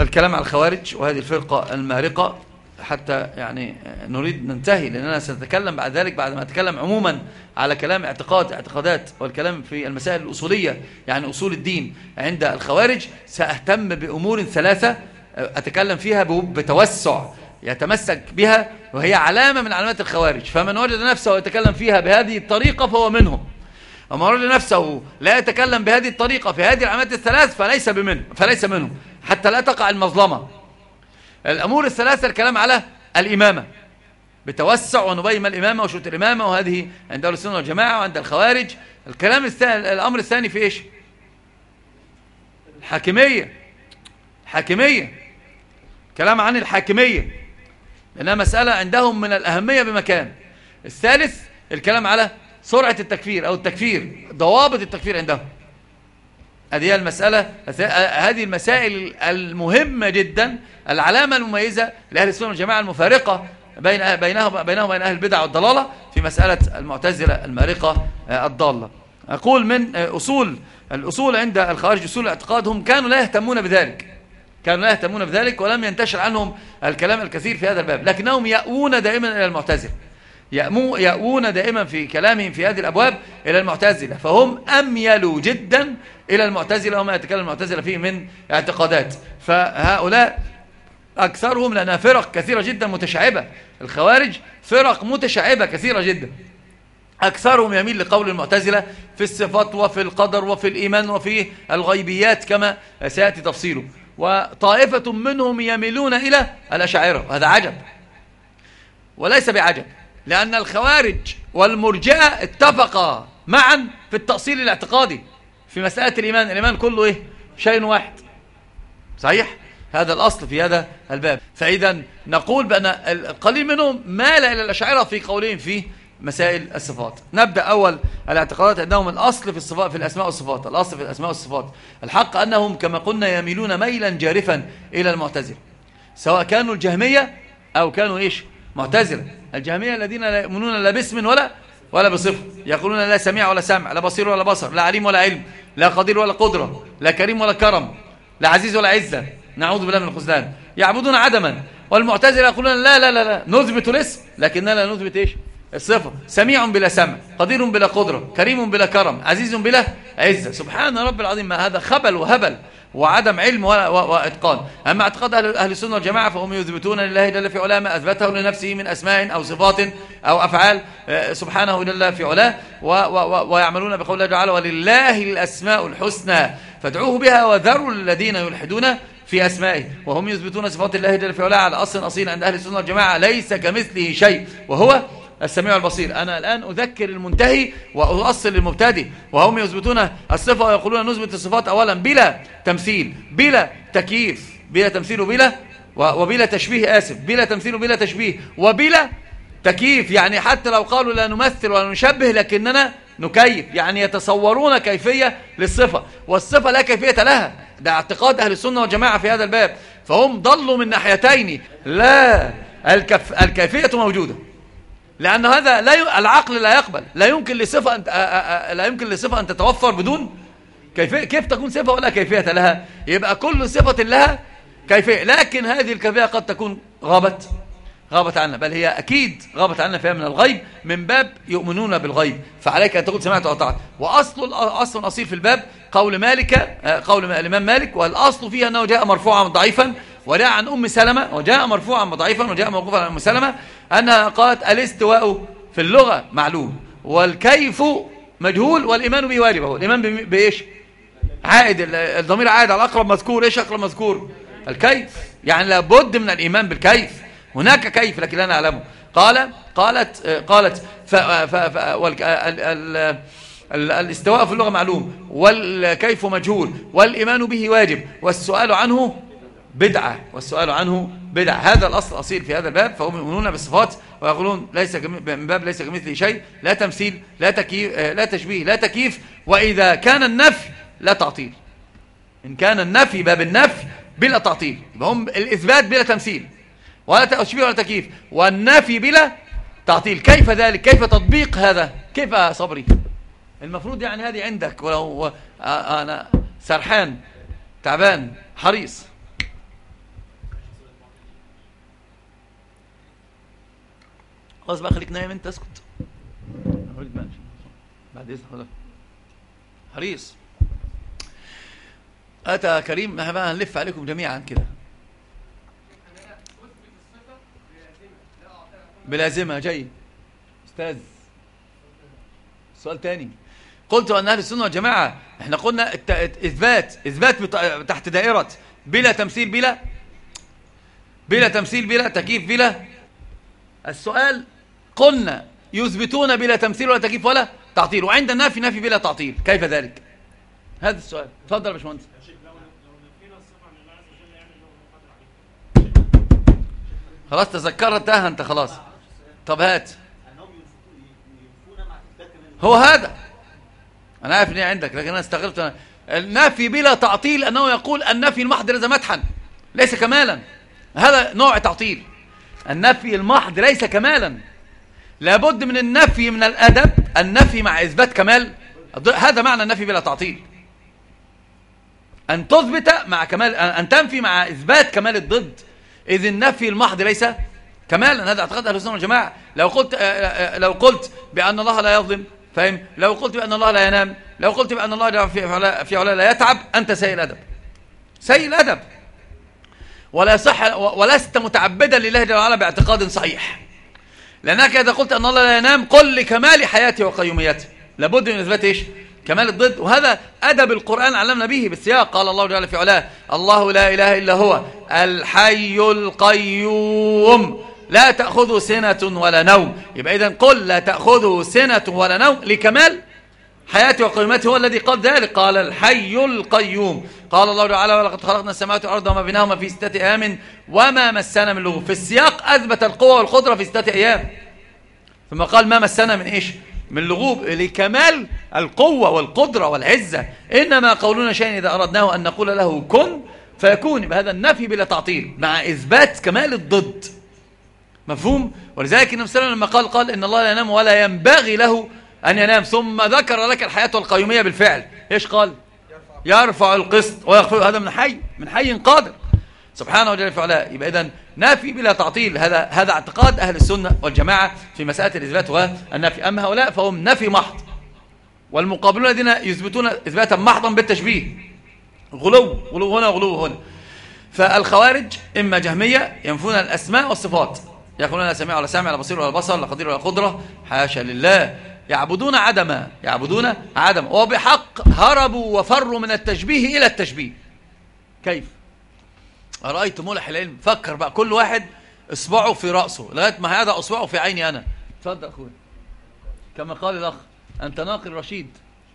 والكلام على الخوارج وهذه الفرقة المارقة حتى يعني نريد ننتهي، لأننا سنتكلم بعد ذلك بعد ما أتكلم عموما على كلام اعتقادات والكلام في المسائل الأصولية يعني أصول الدين عند الخوارج. سأهتم بأمور ثلاثة أتكلم فيها بتوسع يتمسك بها، وهي علامة من علامات الخوارج. فمن وجد نفسه يتكلم فيها بهذه الطريقة فهو منهم، ومن وجد نفسه لا يتكلم بهذه الطريقة في هذه العلامات الثلاث فليس منهم، حتى لا تقع المظلمة. الأمور الثلاثة الكلام على الإمامة بتوسع، ونبين ما الإمامة وشروط الإمامة، وهذه عند أهل السنة والجماعة وعند الخوارج. الأمر الثاني في إيش؟ الحاكمية، كلام عن الحاكمية لأنها مسألة عندهم من الأهمية بمكان. الثالث الكلام على سرعة التكفير أو التكفير، ضوابط التكفير عندهم. هذه المسائل المهمة جدا، العلامة المميزة لأهل السنة والجماعة المفارقة بينهم وبين أهل البدع والضلالة في مسألة المعتزلة المارقة الضالة. أقول من الأصول عند الخوارج أصول اعتقادهم كانوا لا يهتمون بذلك ولم ينتشر عنهم الكلام الكثير في هذا الباب، لكنهم يأوون دائما إلى المعتزلة، يأوون دائما في كلامهم في هذه الأبواب إلى المعتزلة، فهم أميلوا جدا إلى المعتزلة وما يتكلم المعتزلة فيه من اعتقادات. فهؤلاء أكثرهم لأنها فرق كثيرة جدا متشعبة، الخوارج فرق متشعبة كثيرة جدا، أكثرهم يميل لقول المعتزلة في الصفات وفي القدر وفي الإيمان وفي الغيبيات كما سيأتي تفصيله، وطائفة منهم يميلون إلى الأشاعرة، وهذا عجب وليس بعجب، لأن الخوارج والمرجئة اتفقا معا في التأصيل الاعتقادي في مسألة الإيمان كله إيه؟ شيء واحد، صحيح؟ هذا الأصل في هذا الباب. فإذا نقول بأن القليل منهم مال إلى الأشاعرة في قولهم في مسائل الصفات. نبدأ أول الاعتقادات عندهم الأصل في الصفات في الأسماء والصفات. الأصل في الأسماء والصفات الحق أنهم كما قلنا يميلون ميلا جارفا إلى المعتزلة، سواء كانوا الجهمية أو كانوا إيش؟ معتزلة. الجهمية الذين لا يؤمنون لا باسم ولا بصفة، يقولون لا سميع ولا سمع، لا بصير ولا بصر، لا عليم ولا علم، لا قدير ولا قدرة، لا كريم ولا كرم، لا عزيز ولا عزة، نعوذ بالله من الخذلان، يعبدون عدما. والمعتزلة يقولون لا نثبت الاسم لكننا لا نثبت إيش؟ الصفة. سميع بلا سمع، قدير بلا قدرة، كريم بلا كرم، عزيز بلا عزة. سبحان رب العظيم، ما هذا خبل وهبل وعدم علم وإتقان. أما اعتقاد أهل السنة والجماعة فهم يثبتون لله جل في علاه ما أثبته لنفسه من أسماء أو صفات أو أفعال سبحانه جل في علاه، ويعملون بقول الله تعالى ولله الأسماء الحسنى فادعوه بها وذروا الذين يلحدون في أسمائه. وهم يثبتون صفات الله جل في علاه على أصل أصيل عند أهل السنة والجماعة ليس كمثله شيء وهو السميع البصير. أنا الآن أذكر المنتهي وأؤصل المبتدئ. وهم يثبتون الصفة ويقولون نثبت الصفات أولا بلا تمثيل بلا تكييف، بلا تمثيل وبلا تشبيه، بلا تمثيل وبلا تشبيه وبلا تكييف، يعني حتى لو قالوا لا نمثل ولا نشبه لكننا نكيف، يعني يتصورون كيفية للصفة والصفة لا كيفية لها. ده اعتقاد أهل السنة والجماعة في هذا الباب. فهم ضلوا من ناحيتين، لا الكيفية موجودة، لأن هذا العقل لا يقبل، لا يمكن لصفة أن تتوفر بدون كيفية. كيف تكون صفة ولا كيفية لها؟ يبقى كل صفة لها كيفية، لكن هذه الكيفية قد تكون غابت عنا، بل هي أكيد غابت عنا فيها من الغيب، من باب يؤمنون بالغيب. فعليك أن تقول سمعت وأطعت. وأصل أصيل في الباب قول الإمام مالك، والأصل فيها أنه جاء مرفوعا ضعيفا وجاء عن أم سلمة، وجاء مرفوعا ضعيفا وجاء موقوفا عن أم سلمة أنها قالت الاستواء في اللغة معلوم والكيف مجهول والإيمان به واجب. هو الإيمان بإيش؟ عائد، الضمير عائد على أقرب مذكور. إيش أقرب مذكور؟ الكيف، يعني لابد من الإيمان بالكيف. هناك كيف لكن لا نعلمه. قالت الاستواء في اللغة معلوم والكيف مجهول والإيمان به واجب والسؤال عنه بدعة. هذا الأصل الأصيل في هذا الباب. فهم يؤمنون بالصفات ويقولون من باب ليس كمثله شيء، لا تمثيل لا تشبيه لا تكييف. وإذا كان النفي لا تعطيل، إن كان النفي باب النفي بلا تعطيل، هم الإثبات بلا تمثيل ولا تشبيه ولا تكييف، والنفي بلا تعطيل. كيف ذلك؟ كيف تطبيق هذا؟ كيف صبري؟ المفروض يعني هذه عندك، ولو أنا سرحان تعبان حريص خلاص بقى خليك نايم انت، اسكت. بعد اذن حريص. اتى كريم بقى هنلف عليكم جميعا كده. بلازمها. جاي استاذ. سؤال تاني. قلت ان اهل السنه والجماعه احنا قلنا اثبات تحت دائره بلا تمثيل، بلا تمثيل، بلا تكييف، بلا. السؤال قلنا يثبتون بلا تمثيل ولا تكييف ولا تعطيل، وعند النفي نفي بلا تعطيل، كيف ذلك؟ هذا السؤال. اتفضل يا باشمهندس. خلاص تذكرتها انت خلاص. طب هات. هو هذا انا عارف ان هي عندك، لكن انا استغربت. النفي بلا تعطيل انه يقول النفي المحض ليس مدحا، ليس كمالا. هذا نوع تعطيل. النفي المحض ليس كمالا، لابد من النفي من الادب، النفي مع اثبات كمال. هذا معنى النفي بلا تعطيل، ان تثبت مع كمال، ان تنفي مع اثبات كمال الضد. اذ النفي المحض ليس كمالا. هذا اعتقاد اهل السنه والجماعه. لو قلت بان الله لا يظلم، فاهم؟ لو قلت بان الله لا ينام، لو قلت بان الله في علا لا يتعب، انت سيء الادب، سيء الادب، ولا صح، ولست متعبدا لله جل وعلا باعتقاد صحيح. لانك اذا قلت ان الله لا ينام، قل لكمال حياته وقيوميته، لابد من اثبات ايش؟ كمال الضد. وهذا ادب القران علمنا به بالسياق. قال الله جل في علاه: الله لا اله الا هو الحي القيوم لا تاخذه سنه ولا نوم. يبقى اذا قل لا تاخذه سنه ولا نوم لكمال حياته وقيومته، هو الذي قال ذلك. قال الحي القيوم. قال الله تعالى: ولقد خلقنا السماوات والارض وما بينهما في 6 ايام وما مسنا من لغوب. في السياق اثبت القوه والقدره في 6 ايام، ثم قال ما مسنا من ايش؟ من لغوب، لكمال القوه والقدره والعزه. انما قولنا شيء اذا اردناه ان نقول له كن فيكون. بهذا النفي بلا تعطيل مع اثبات كمال الضد. مفهوم؟ ولذلك النبي صلى الله عليه وسلم لما قال ان الله لا ينام ولا ينبغي له أن ينام، ثم ذكر لك الحياة والقيومية بالفعل، إيش قال؟ يرفع القسط ويخفض. هذا من حي قادر سبحانه وجل في علاه. يبقى إذن نافي بلا تعطيل. هذا اعتقاد أهل السنة والجماعة في مسألة الإثبات والنفي. أما هؤلاء فهم نفي محض، والمقابلون الذين يثبتون إثباتا محضا بالتشبيه. غلو هنا وغلو هنا. فالخوارج إما جهمية ينفون الأسماء والصفات، يقولون لا سميع ولا سامع، لا بصير ولا بصر، لا قدير ولا قدرة، حاشا لله. يعبدون عدما، وبحق هربوا وفروا من التشبيه إلى التشبيه. كيف؟ أرأيت ملح العلم؟ فكر بقى، كل واحد اصبعه في رأسه لغاية ما هذا اصبعه في عيني أنا. تفضل أخوي. كما قال الأخ: أنت ناقل رشيد.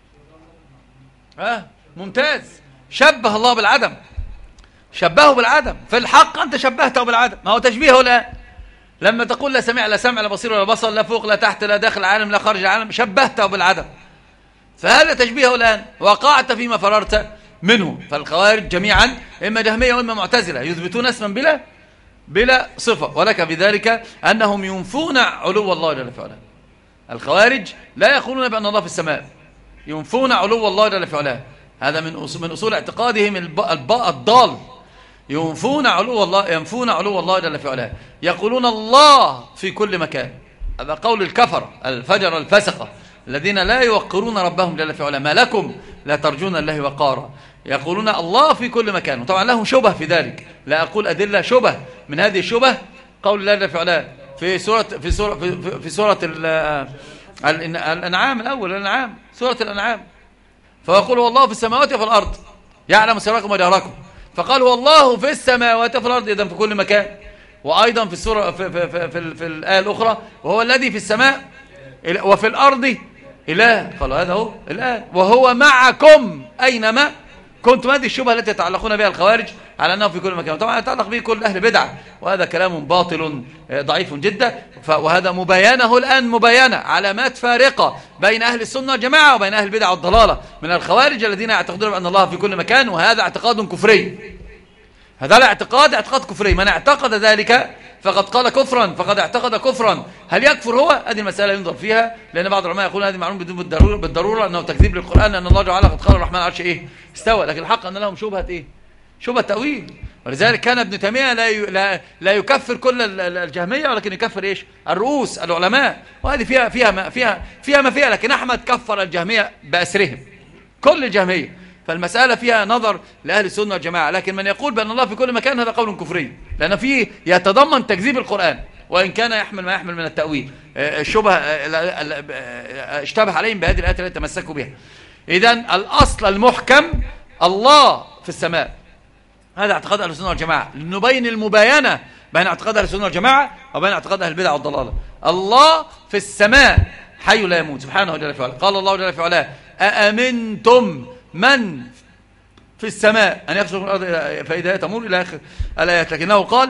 ممتاز. شبه الله بالعدم، شبهه بالعدم. في الحق أنت شبهته بالعدم، ما هو تشبيهه الآن. لما تقول لا سميع لا سمع لا بصير ولا بصر، لا فوق لا تحت لا داخل العالم لا خارج العالم، شبهته بالعدم. فهذا تشبيهه الآن، وقعت فيما فررت منه. فالخوارج جميعا إما جهمية وإما معتزلة، يثبتون اسما بلا صفة، ولك بذلك أنهم ينفون علو الله جل في علاه. الخوارج لا يقولون بأن الله في السماء، ينفون علو الله جل في علاه. هذا من أصول اعتقادهم الضال. ينفون علو الله جل في علاه. يقولون الله في كل مكان. هذا قول الكفر الفجر الفسقة الذين لا يوقرون ربهم جل في علاه. ما لكم لا ترجون الله وقارا. يقولون الله في كل مكان، وطبعا لهم شبه في ذلك. لا أقول أدلة، شبه. من هذه الشبه قول الله جل في علاه في سورة الأنعام الأول، الأنعام، سورة الأنعام: فيقول هو الله في السماوات وفي الأرض يعلم سركم وجهركم. فقال هو الله في السماوات وفي الأرض، إذن في كل مكان. وأيضا في السورة في الآية الأخرى: وهو الذي في السماء وفي الأرض إله. قالوا هذا هو الآن: وهو معكم أينما كنتم. هذه الشبهة التي يتعلقون بها الخوارج على أنه في كل مكان. طبعا يتعلق به كل أهل بدعة، وهذا كلام باطل ضعيف جدا. وهذا مبينه الآن، مبينة علامات فارقة بين أهل السنة والجماعة وبين أهل البدع والضلالة من الخوارج الذين يعتقدون بأن الله في كل مكان، وهذا اعتقاد كفري. هذا اعتقاد كفري. من اعتقد ذلك فقد قال كفرا، فقد اعتقد كفرا. هل يكفر هو؟ هذه المسألة ينظر فيها، لأن بعض العلماء يقول هذه معلوم بالضرورة أنه تكذيب للقرآن، لأن الله تعالى قد قال الرحمن على العرش استوى. لكن الحق أن لهم شبهة شبهة تأويل. ولذلك كان ابن تيمية لا يكفر كل الجهمية، ولكن يكفر إيش؟ الرؤوس العلماء، وهذه فيها ما فيها. لكن أحمد كفر الجهمية بأسرهم، كل الجهمية. فالمسألة فيها نظر لأهل السنة والجماعة. لكن من يقول بأن الله في كل مكان هذا قول كفري، لأن فيه يتضمن تكذيب القرآن، وإن كان يحمل ما يحمل من التأويل. الشبه اشتبه عليهم بهذه الآيات التي تمسكوا بها. إذن الأصل المحكم الله في السماء، هذا اعتقاد أهل السنة والجماعة. لنبين المباينة بين اعتقاد أهل السنة والجماعة وبين اعتقاد أهل البدع والضلالة. الله في السماء حي لا يموت سبحانه جل في علاه. قال الله جل في علاه: أأمنتم من في السماء أن يخسف الأرض فإذا هي تمور إلى آخر الآيات. لكنه قال: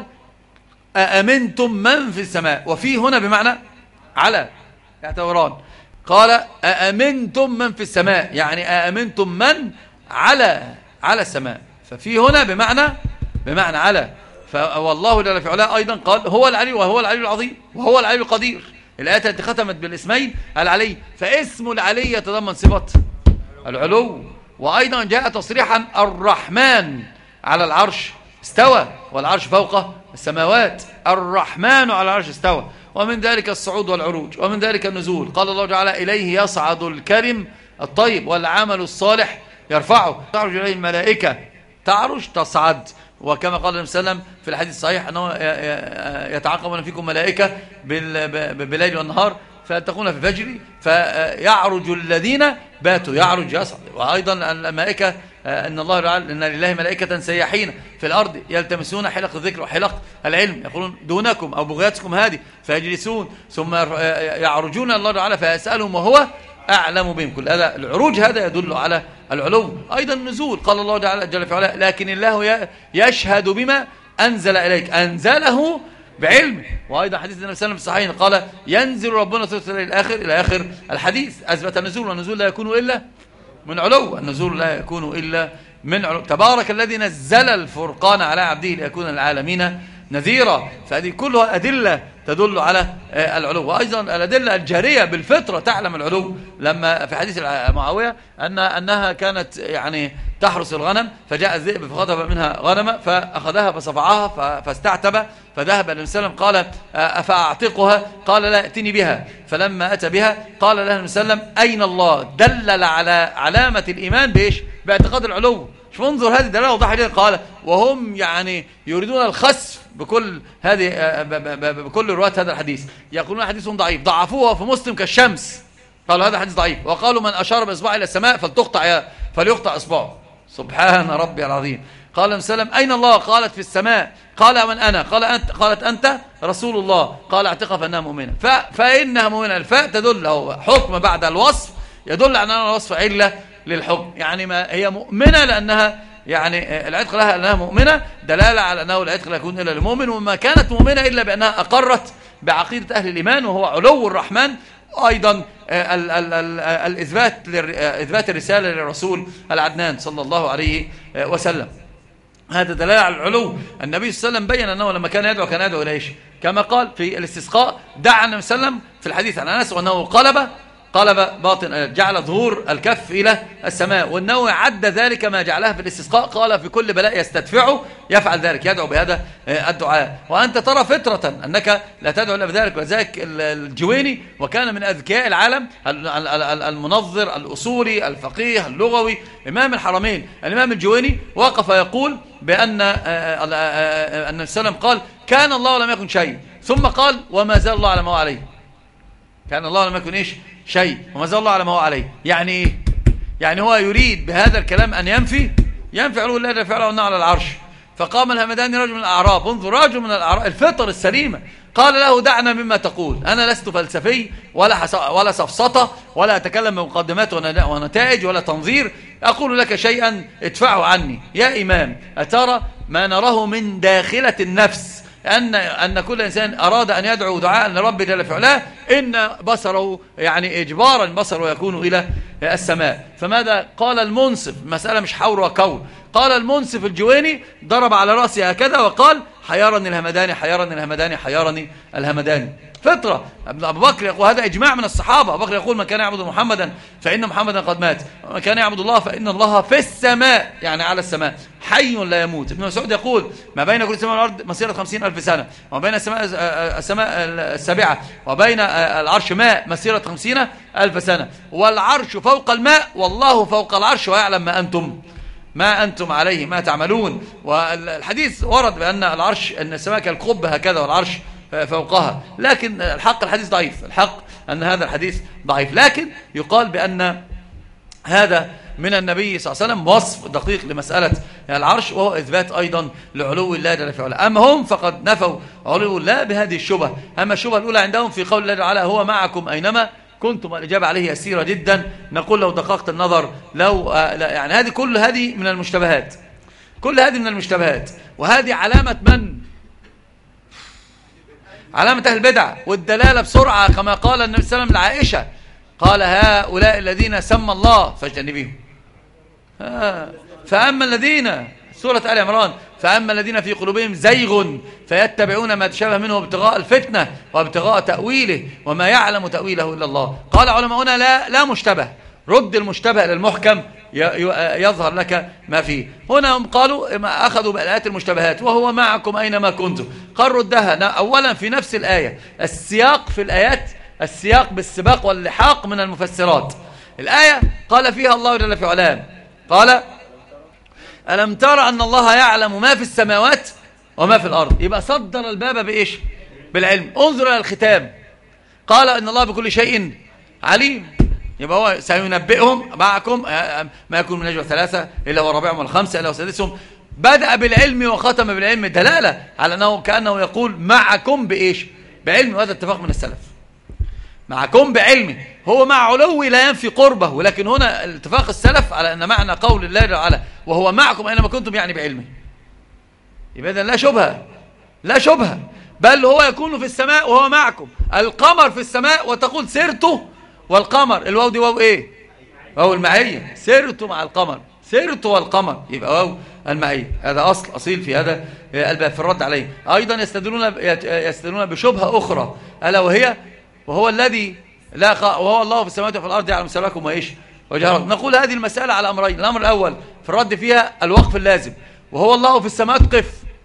أأمنتم من في السماء، وفي هنا بمعنى على يعتبران. قال: أأمنتم من في السماء، يعني أأمنتم من على السماء، ففي هنا بمعنى على. والله جل في علاه أيضا قال: هو العلي وهو العلي العظيم وهو العلي القدير. الآيات التي ختمت بالاسمين العلي، فاسم العلي يتضمن صفة العلو. وأيضا جاء تصريحا: الرحمن على العرش استوى والعرش فوق السماوات. الرحمن على العرش استوى، ومن ذلك الصعود والعروج، ومن ذلك النزول. قال الله تعالى: إليه يصعد الكلم الطيب والعمل الصالح يرفعه. تعرج إليه الملائكة، تعرج تصعد. وكما قال النبي صلى الله عليه وسلم في الحديث الصحيح أنه يتعاقبون فيكم ملائكة بالليل والنهار، فيلتقون في فجر فيعرج الذين باتوا، يعرج يصعد. وأيضا الملائكة إن الله تعالى إن لله ملائكة سياحين في الأرض يلتمسون حلق الذكر وحلق العلم، يقولون دونكم أو بغياتكم هذه، فيجلسون ثم يعرجون الله تعالى فيسألهم وهو أعلم بهم. كل هذا العروج هذا يدل على العلو. أيضا النزول، قال الله تعالى جل في علاه: لكن الله يشهد بما أنزل إليك، أنزله بعلمه. وأيضا حديث النبي صلى الله عليه وسلم الصحيحين قال: ينزل ربنا إلى آخر الحديث. أثبت النزول، والنزول لا يكون إلا من علو، النزول لا يكون إلا من علو. تبارك الذي نزل الفرقان على عبده ليكون للعالمين نذيرا. فهذه كلها أدلة تدل على العلو. وأيضا الأدلة الجارية بالفطرة تعلم العلو. لما في حديث معاوية أنها كانت يعني تحرس الغنم، فجاء الذئب فخطف منها غنمة فأخذها فصفعها فاستعتب، فذهب النبي صلى الله عليه وسلم: قال: أفأعتقها؟ قال: لا، ائتني بها. فلما أتى بها قال له النبي صلى الله عليه وسلم: أين الله؟ دلل على علامة الإيمان بإيش؟ باعتقاد العلو. شوف انظر هذه دلالة وضحها جدا. قال: وهم يعني يريدون الخسف بكل هذه بكل رواة هذا الحديث، يقولون حديث ضعيف، ضعفوه في مسلم كالشمس، قالوا هذا حديث ضعيف. وقالوا: من أشار بإصبعه إلى السماء فليقطع إصبعه. سبحان ربي العظيم. قال النبي صلى الله عليه وسلم: أين الله؟ قالت: في السماء. قال: من أنا؟ قالت: أنت رسول الله. قال: اعتقها فإنها مؤمنة. فإنها مؤمنة، الفاء تدل، هو حكم بعد الوصف يدل على أن الوصف علة للحكم، يعني ما هي مؤمنة لأنها يعني العتق لها أنها مؤمنة، دلالة على أنه العتق لا يكون إلا للمؤمن. وما كانت مؤمنة إلا بأنها أقرت بعقيدة أهل الإيمان وهو علو الرحمن. أيضا إثبات الرسالة للرسول العدنان صلى الله عليه وسلم، هذا دلالة على العلو. النبي صلى الله عليه وسلم بين أنه لما كان يدعو إلى إيش؟ كما قال في الاستسقاء: دعا النبي صلى الله عليه وسلم في الحديث عن أنس وأنه قلب باطن، جعل ظهور الكف إلى السماء. والنووي عد ذلك ما جعلها في الاستسقاء، قال: في كل بلاء يستدفعه يفعل ذلك، يدعو بهذا الدعاء. وأنت ترى فطرة أنك لا تدعو إلا بذلك. وذلك الجويني، وكان من أذكياء العالم، المنظر الأصولي الفقيه اللغوي إمام الحرمين، الإمام الجويني، وقف يقول بأن النبي صلى الله عليه وسلم قال: كان الله لم يكن شيء، ثم قال: وما زال الله على ما هو عليه. كان الله لم يكن إيش؟ شيء، وما زال الله على ما هو عليه. يعني إيه؟ يعني هو يريد بهذا الكلام أن ينفي علو الله جل وعلا على العرش. فقام الهمداني رجل من الأعراب، انظر، رجل من الأعراب الفطر السليمة، قال له: دعنا مما تقول، أنا لست فلسفي ولا سفسطة ولا أتكلم بمقدمات ونتائج ولا تنظير، أقول لك شيئا ادفعه عني. يا إمام، أترى ما نراه من داخلة النفس أن كل إنسان أراد أن يدعو دعاء لرب جل في علاه إن بصره يعني إجبارا بصره يكون إلى السماء. فماذا قال المنصف؟ مسألة مش حور وكور. قال المنصف الجويني، ضرب على رأسه هكذا وقال: حيرني الهمداني حيرني الهمداني حيرني الهمداني. فطرة. أبو بكر يقول، هذا إجماع من الصحابة، أبو بكر يقول: من كان يعبد محمدا فإن محمدا قد مات، ومن كان يعبد الله فإن الله في السماء، يعني على السماء، حي لا يموت. ابن مسعود يقول: ما بين كل سماء والأرض مسيرة 50,000 سنة، وما بين السماء السابعة وبين العرش ماء مسيرة 50,000 سنة، والعرش فوق الماء والله فوق العرش ويعلم ما أنتم عليه ما تعملون. والحديث ورد بأن العرش، أن السماء كالقبة هكذا والعرش فوقها، لكن الحديث ضعيف. الحق أن هذا الحديث ضعيف، لكن يقال بأن هذا من النبي صلى الله عليه وسلم وصف دقيق لمسألة العرش، وهو إثبات أيضا لعلو الله جل وعلا. أما هم فقد نفوا علو الله بهذه الشبهة. أما الشبهة الأولى عندهم في قول الله تعالى: هو معكم أينما كنتم، الإجابة عليه يسيرة جدا. نقول لو دققت النظر، لو يعني كل هذه من المشتبهات، كل هذه من المشتبهات، وهذه علامة من؟ علامة أهل البدع. والدلالة بسرعة كما قال النبي صلى الله عليه وسلم لعائشة، قال: هؤلاء الذين سمى الله فاجتنبيهم. فأما الذين، سورة آل عمران: فأما الذين في قلوبهم زيغ فيتبعون ما تشابه منه ابتغاء الفتنة وابتغاء تأويله وما يعلم تأويله إلا الله. قال علماؤنا: لا مشتبه، رد المشتبه للمحكم يظهر لك ما فيه. هنا هم قالوا أخذوا بآيات المشتبهات، وهو معكم أينما كنتم. قال ردها أولا في نفس الآية. السياق في الآيات، السياق بالسباق واللحاق من المفسرات. الآية قال فيها الله جل في علام، قال: ألم ترى أن الله يعلم ما في السماوات وما في الأرض. يبقى صدر الباب بإيش؟ بالعلم. انظر إلى الختام، قال: إن الله بكل شيء عليم. يبقى هو سينبئهم معكم ما يكون من نجوى ثلاثة إلا ورابعهم والخمسة إلا وسادسهم. بدأ بالعلم وختم بالعلم، دلالة على أنه كأنه يقول معكم بإيش؟ بعلم. وهذا اتفاق من السلف، معكم بعلمه. هو مع علوه لا ينفي قربه، ولكن هنا اتفاق السلف على أن معنى قول الله تعالى: وهو معكم أينما كنتم، يعني بعلمه. يبقى إذن لا شبهة، لا شبهة، بل هو يكون في السماء وهو معكم. القمر في السماء وتقول سرت والقمر، الواو دي واو ايه؟ واو المعية. سرت مع القمر، سرت والقمر، يبقى واو المعية. هذا أصيل في هذا الباب في الرد عليه. أيضا يستدلون بشبهة أخرى، ألا وهي: وهو الذي وهو الله في السماوات وفي الأرض يعلم سركم وإيش وجهركم. نقول هذه المسألة على أمرين. الأمر الأول في الرد فيها الوقف اللازم، وهو الله في السماوات،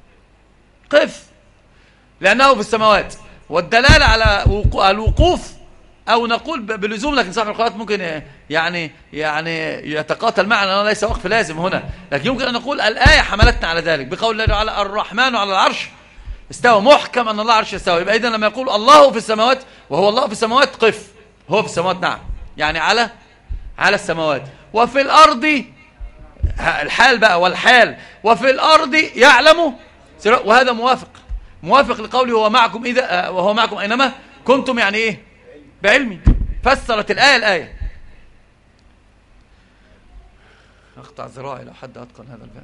قف لأنه في السماوات. والدلالة على الوقوف، أو نقول بلزوم، لكن صاحب القراءات ممكن يعني يتقاتل معنا أنه ليس وقف لازم هنا، لكن يمكن أن نقول الآية حملتنا على ذلك بقول الله تعالى: الرحمن على العرش استوى، محكم أن الله عرش استوى. يبقى إذن لما يقول الله في السماوات وهو الله في السماوات، قف، هو في السماوات، نعم، يعني على السماوات. وفي الأرض، الحال بقى والحال، وفي الأرض يعلم، وهذا موافق لقوله: هو معكم وهو معكم أينما كنتم، يعني إيه؟ بعلمي. فسرت الآية. أقطع ذراعي لو حد أتقن هذا الباب.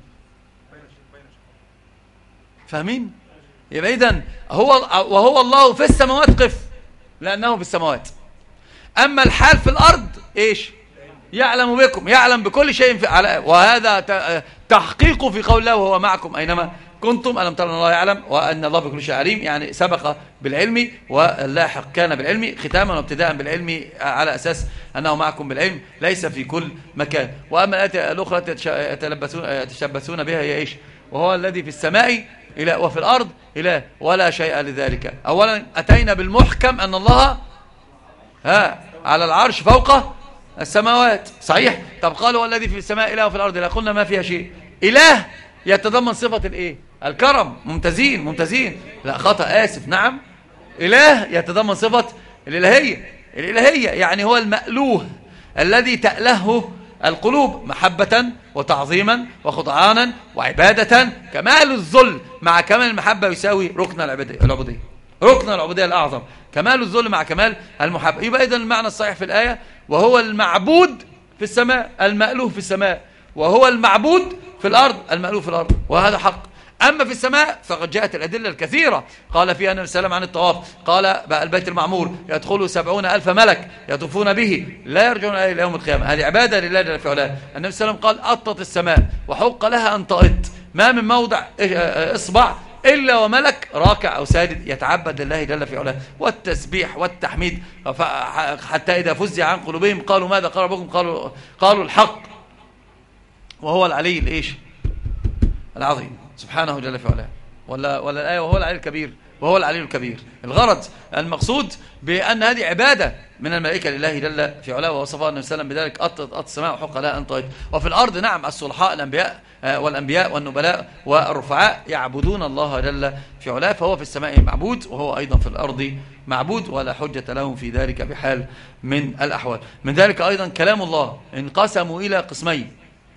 فاهمين؟ يبقى إذن وهو الله في السماوات، قف لأنه في السماوات. أما الحال في الأرض إيش؟ يعلم بكم، يعلم بكل شيء وهذا تحقيق في قول الله: وهو معكم أينما كنتم. ألم ترى أن الله يعلم وأن الله بكل شيء عليم، يعني سبق بالعلم واللاحق كان بالعلم، ختاما وابتداء بالعلم، على أساس أنه معكم بالعلم ليس في كل مكان. وأما الآية الأخرى يتشبثون بها هي إيش؟ وهو الذي في السماء إله وفي الأرض إله ولا شيء لذلك. أولا أتينا بالمحكم أن الله على العرش فوق السماوات، صحيح. طب قالوا: والذي في السماء إله وفي الأرض إله، قلنا ما فيها شيء. إله يتضمن صفة الإيه؟ الكرم. ممتازين. لا، خطأ، آسف، نعم. إله يتضمن صفة الإلهية، يعني هو المألوه الذي تألهه القلوب محبة وتعظيما وخضعانا وعبادة. كمال الذل مع كمال المحبة يساوي ركن العبودية، ركن العبودية الأعظم. كمال الذل مع كمال المحبة. يبقى إذن المعنى الصحيح في الآية: وهو المعبود في السماء، المألوه في السماء، وهو المعبود في الأرض، المألوف في الأرض، وهذا حق. أما في السماء فقد جاءت الأدلة الكثيرة. قال فيها النبي صلى الله عليه وسلم عن الطواف، قال: بقى البيت المعمور يدخل 70,000 ملك يطوفون به لا يرجعون إلى يوم القيامة. هذه عبادة لله جل في علاه. النبي صلى الله عليه وسلم قال: أطت السماء وحق لها أن تأط، ما من موضع إصبع إلا وملك راكع أو ساجد يتعبد لله جل في علاه، والتسبيح والتحميد، حتى إذا فزع عن قلوبهم قالوا ماذا قال ربكم؟ قالوا الحق، وهو العلي الإيش العظيم سبحانه جل في علاه. ولا الآية وهو العلي الكبير، وهو العلي الكبير. الغرض المقصود بأن هذه عبادة من الملائكة لله جل في علاه، ووصفها النبي صلى الله عليه وسلم بذلك: أطت السماء وحق لها أن طيت. وفي الأرض نعم الصلحاء الأنبياء والأنبياء والنبلاء والرفعاء يعبدون الله جل في علاه، فهو في السماء معبود وهو أيضا في الأرض معبود، ولا حجة لهم في ذلك بحال من الأحوال. من ذلك أيضا كلام الله انقسموا إلى قسمين.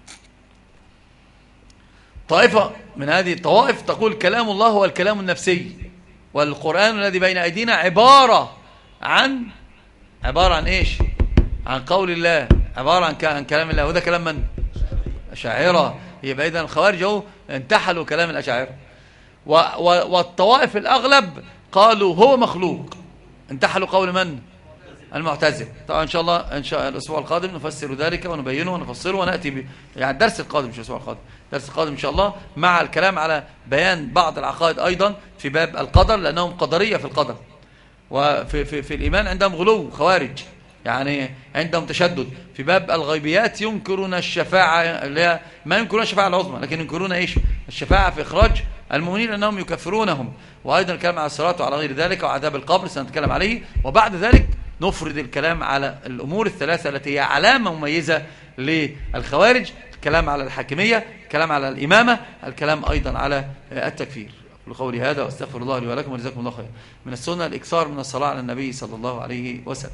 طائفة من هذه الطوائف تقول كلام الله هو الكلام النفسي، والقرآن الذي بين أيدينا عبارة عن إيش؟ عن قول الله، عبارة عن كلام الله. وده كلام من؟ أشاعرة. يبقى إذن الخوارج انتحلوا كلام الأشاعرة. والطوائف الأغلب قالوا هو مخلوق، انتحلوا قول من؟ المعتزلة. طبعا إن شاء الأسبوع القادم نفسر ذلك ونبينه ونفصله ونأتي يعني الدرس القادم، مش الأسبوع القادم، الدرس القادم إن شاء الله، مع الكلام على بيان بعض العقائد أيضا في باب القدر، لأنهم قدرية في القدر، وفي الإيمان عندهم غلو خوارج، يعني عندهم تشدد. في باب الغيبيات ينكرون الشفاعة، ما ينكرون الشفاعة العظمى، لكن ينكرون إيش؟ الشفاعة في إخراج المؤمنين، لأنهم يكفرونهم. وأيضا الكلام على الصراط وعلى غير ذلك وعذاب القبر سنتكلم عليه. وبعد ذلك نفرد الكلام على الأمور الثلاثة التي هي علامة مميزة للخوارج: الكلام على الحاكمية، الكلام على الإمامة، الكلام أيضا على التكفير. أقول قولي هذا وأستغفر الله لي ولكم وجزاكم الله خير. من السنة الإكثار من الصلاة على النبي صلى الله عليه وسلم.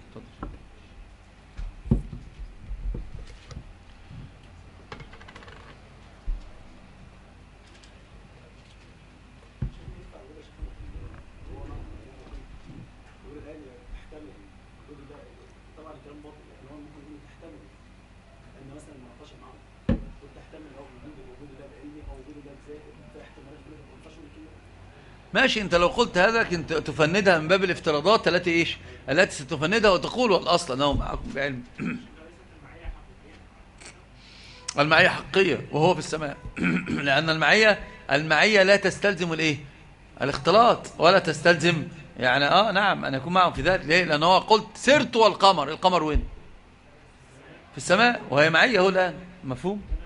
ماشي، انت لو قلت هذا كنت تفندها من باب الافتراضات التي ستفندها وتقول والاصل انه معكم بعلم. المعية حقية وهو في السماء لان المعية لا تستلزم الاختلاط، ولا تستلزم يعني نعم ان يكون معهم في ذلك. ليه؟ لان هو قلت سرت والقمر، القمر وين؟ في السماء، وهي معية هو الان. مفهوم؟